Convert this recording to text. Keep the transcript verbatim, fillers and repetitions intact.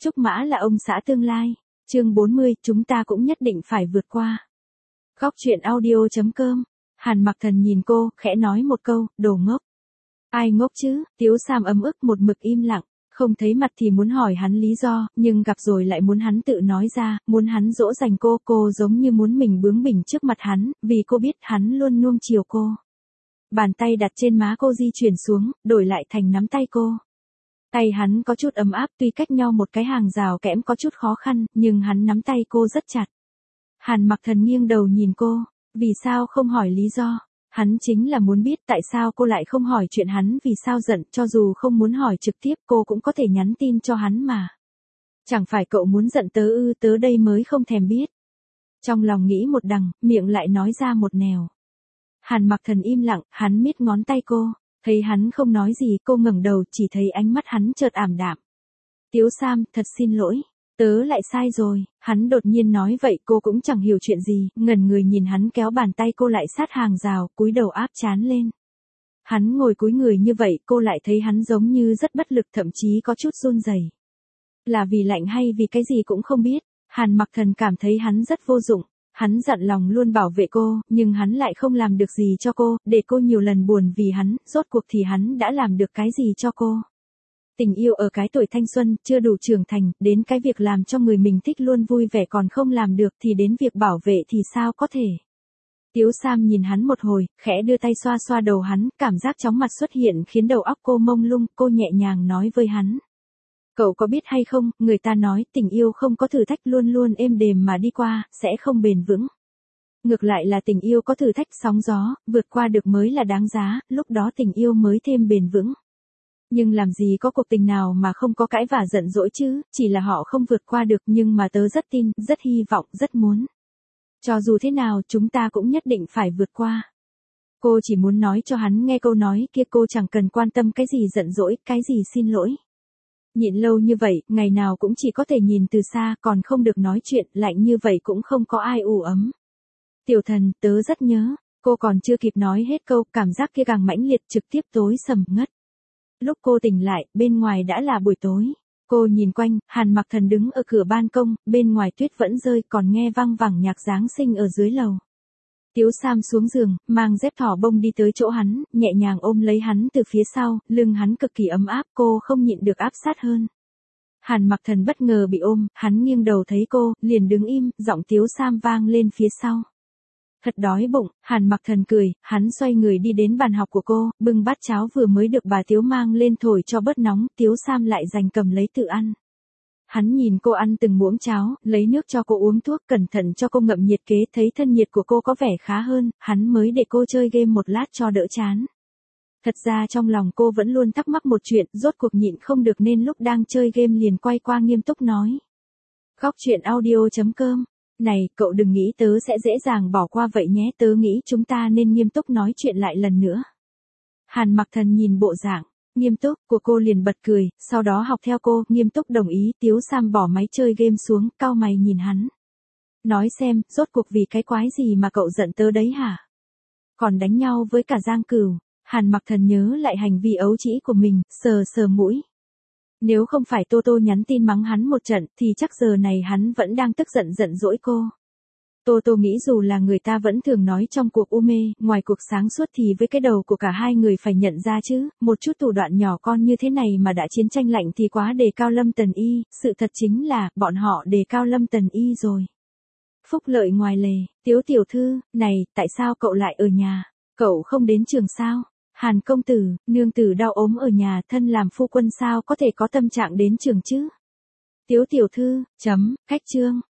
Trúc Mã là ông xã tương lai. Chương bốn mươi, chúng ta cũng nhất định phải vượt qua. Góc truyện audio chấm com. Hàn Mặc Thần nhìn cô, khẽ nói một câu, đồ ngốc. Ai ngốc chứ? Tiếu Sam ấm ức một mực im lặng, không thấy mặt thì muốn hỏi hắn lý do, nhưng gặp rồi lại muốn hắn tự nói ra, muốn hắn dỗ dành cô, cô giống như muốn mình bướng bỉnh trước mặt hắn, vì cô biết hắn luôn nuông chiều cô. Bàn tay đặt trên má cô di chuyển xuống, đổi lại thành nắm tay cô. Tay hắn có chút ấm áp, tuy cách nhau một cái hàng rào kẽm có chút khó khăn, nhưng hắn nắm tay cô rất chặt. Hàn Mặc Thần nghiêng đầu nhìn cô, vì sao không hỏi lý do? Hắn chính là muốn biết tại sao cô lại không hỏi chuyện hắn vì sao giận, cho dù không muốn hỏi trực tiếp cô cũng có thể nhắn tin cho hắn mà. Chẳng phải cậu muốn giận tớ ư, tớ đây mới không thèm biết. Trong lòng nghĩ một đằng, miệng lại nói ra một nẻo. Hàn Mặc Thần im lặng, hắn miết ngón tay cô, thấy hắn không nói gì, cô ngẩng đầu, chỉ thấy ánh mắt hắn chợt ảm đạm. Tiếu Sam, thật xin lỗi, tớ lại sai rồi, hắn đột nhiên nói vậy cô cũng chẳng hiểu chuyện gì, ngẩn người nhìn hắn kéo bàn tay cô lại sát hàng rào, cúi đầu áp trán lên. Hắn ngồi cúi người như vậy, cô lại thấy hắn giống như rất bất lực, thậm chí có chút run rẩy. Là vì lạnh hay vì cái gì cũng không biết, Hàn Mặc Thần cảm thấy hắn rất vô dụng. Hắn dặn lòng luôn bảo vệ cô, nhưng hắn lại không làm được gì cho cô, để cô nhiều lần buồn vì hắn, rốt cuộc thì hắn đã làm được cái gì cho cô. Tình yêu ở cái tuổi thanh xuân, chưa đủ trưởng thành, đến cái việc làm cho người mình thích luôn vui vẻ còn không làm được thì đến việc bảo vệ thì sao có thể. Tiếu Sam nhìn hắn một hồi, khẽ đưa tay xoa xoa đầu hắn, cảm giác chóng mặt xuất hiện khiến đầu óc cô mông lung, cô nhẹ nhàng nói với hắn. Cậu có biết hay không, người ta nói tình yêu không có thử thách luôn luôn êm đềm mà đi qua, sẽ không bền vững. Ngược lại là tình yêu có thử thách sóng gió, vượt qua được mới là đáng giá, lúc đó tình yêu mới thêm bền vững. Nhưng làm gì có cuộc tình nào mà không có cãi vả giận dỗi chứ, chỉ là họ không vượt qua được, nhưng mà tớ rất tin, rất hy vọng, rất muốn. Cho dù thế nào chúng ta cũng nhất định phải vượt qua. Cô chỉ muốn nói cho hắn nghe câu nói kia, cô chẳng cần quan tâm cái gì giận dỗi, cái gì xin lỗi. Nhịn lâu như vậy, ngày nào cũng chỉ có thể nhìn từ xa, còn không được nói chuyện, lạnh như vậy cũng không có ai ủ ấm. Tiểu Thần, tớ rất nhớ, cô còn chưa kịp nói hết câu, cảm giác kia càng mãnh liệt, trực tiếp tối sầm ngất. Lúc cô tỉnh lại, bên ngoài đã là buổi tối. Cô nhìn quanh, Hàn Mặc Thần đứng ở cửa ban công, bên ngoài tuyết vẫn rơi, còn nghe vang vẳng nhạc Giáng sinh ở dưới lầu. Tiếu Sam xuống giường, mang dép thỏ bông đi tới chỗ hắn, nhẹ nhàng ôm lấy hắn từ phía sau, lưng hắn cực kỳ ấm áp, cô không nhịn được áp sát hơn. Hàn Mặc Thần bất ngờ bị ôm, hắn nghiêng đầu thấy cô, liền đứng im, giọng Tiếu Sam vang lên phía sau. Thật đói bụng, Hàn Mặc Thần cười, hắn xoay người đi đến bàn học của cô, bưng bát cháo vừa mới được bà Tiếu mang lên thổi cho bớt nóng, Tiếu Sam lại giành cầm lấy tự ăn. Hắn nhìn cô ăn từng muỗng cháo, lấy nước cho cô uống thuốc, cẩn thận cho cô ngậm nhiệt kế, thấy thân nhiệt của cô có vẻ khá hơn, hắn mới để cô chơi game một lát cho đỡ chán. Thật ra trong lòng cô vẫn luôn thắc mắc một chuyện, rốt cuộc nhịn không được nên lúc đang chơi game liền quay qua nghiêm túc nói. Góc truyện audio chấm com. Này, cậu đừng nghĩ tớ sẽ dễ dàng bỏ qua vậy nhé, tớ nghĩ chúng ta nên nghiêm túc nói chuyện lại lần nữa. Hàn Mặc Thần nhìn bộ dạng nghiêm túc của cô liền bật cười, sau đó học theo cô, nghiêm túc đồng ý. Tiếu Sam bỏ máy chơi game xuống, cau mày nhìn hắn. Nói xem, rốt cuộc vì cái quái gì mà cậu giận tớ đấy hả? Còn đánh nhau với cả Giang Cửu. Hàn Mặc Thần nhớ lại hành vi ấu trĩ của mình, sờ sờ mũi. Nếu không phải Tô Tô nhắn tin mắng hắn một trận, thì chắc giờ này hắn vẫn đang tức giận giận dỗi cô. Tô Tô nghĩ dù là người ta vẫn thường nói trong cuộc u mê, ngoài cuộc sáng suốt thì với cái đầu của cả hai người phải nhận ra chứ, một chút thủ đoạn nhỏ con như thế này mà đã chiến tranh lạnh thì quá đề cao Lâm Tần Y, sự thật chính là, bọn họ đề cao Lâm Tần Y rồi. Phúc Lợi ngoài lề, Tiếu tiểu thư, này, tại sao cậu lại ở nhà, cậu không đến trường sao? Hàn công tử, nương tử đau ốm ở nhà, thân làm phu quân sao có thể có tâm trạng đến trường chứ? Tiếu tiểu thư, chấm, cách chương.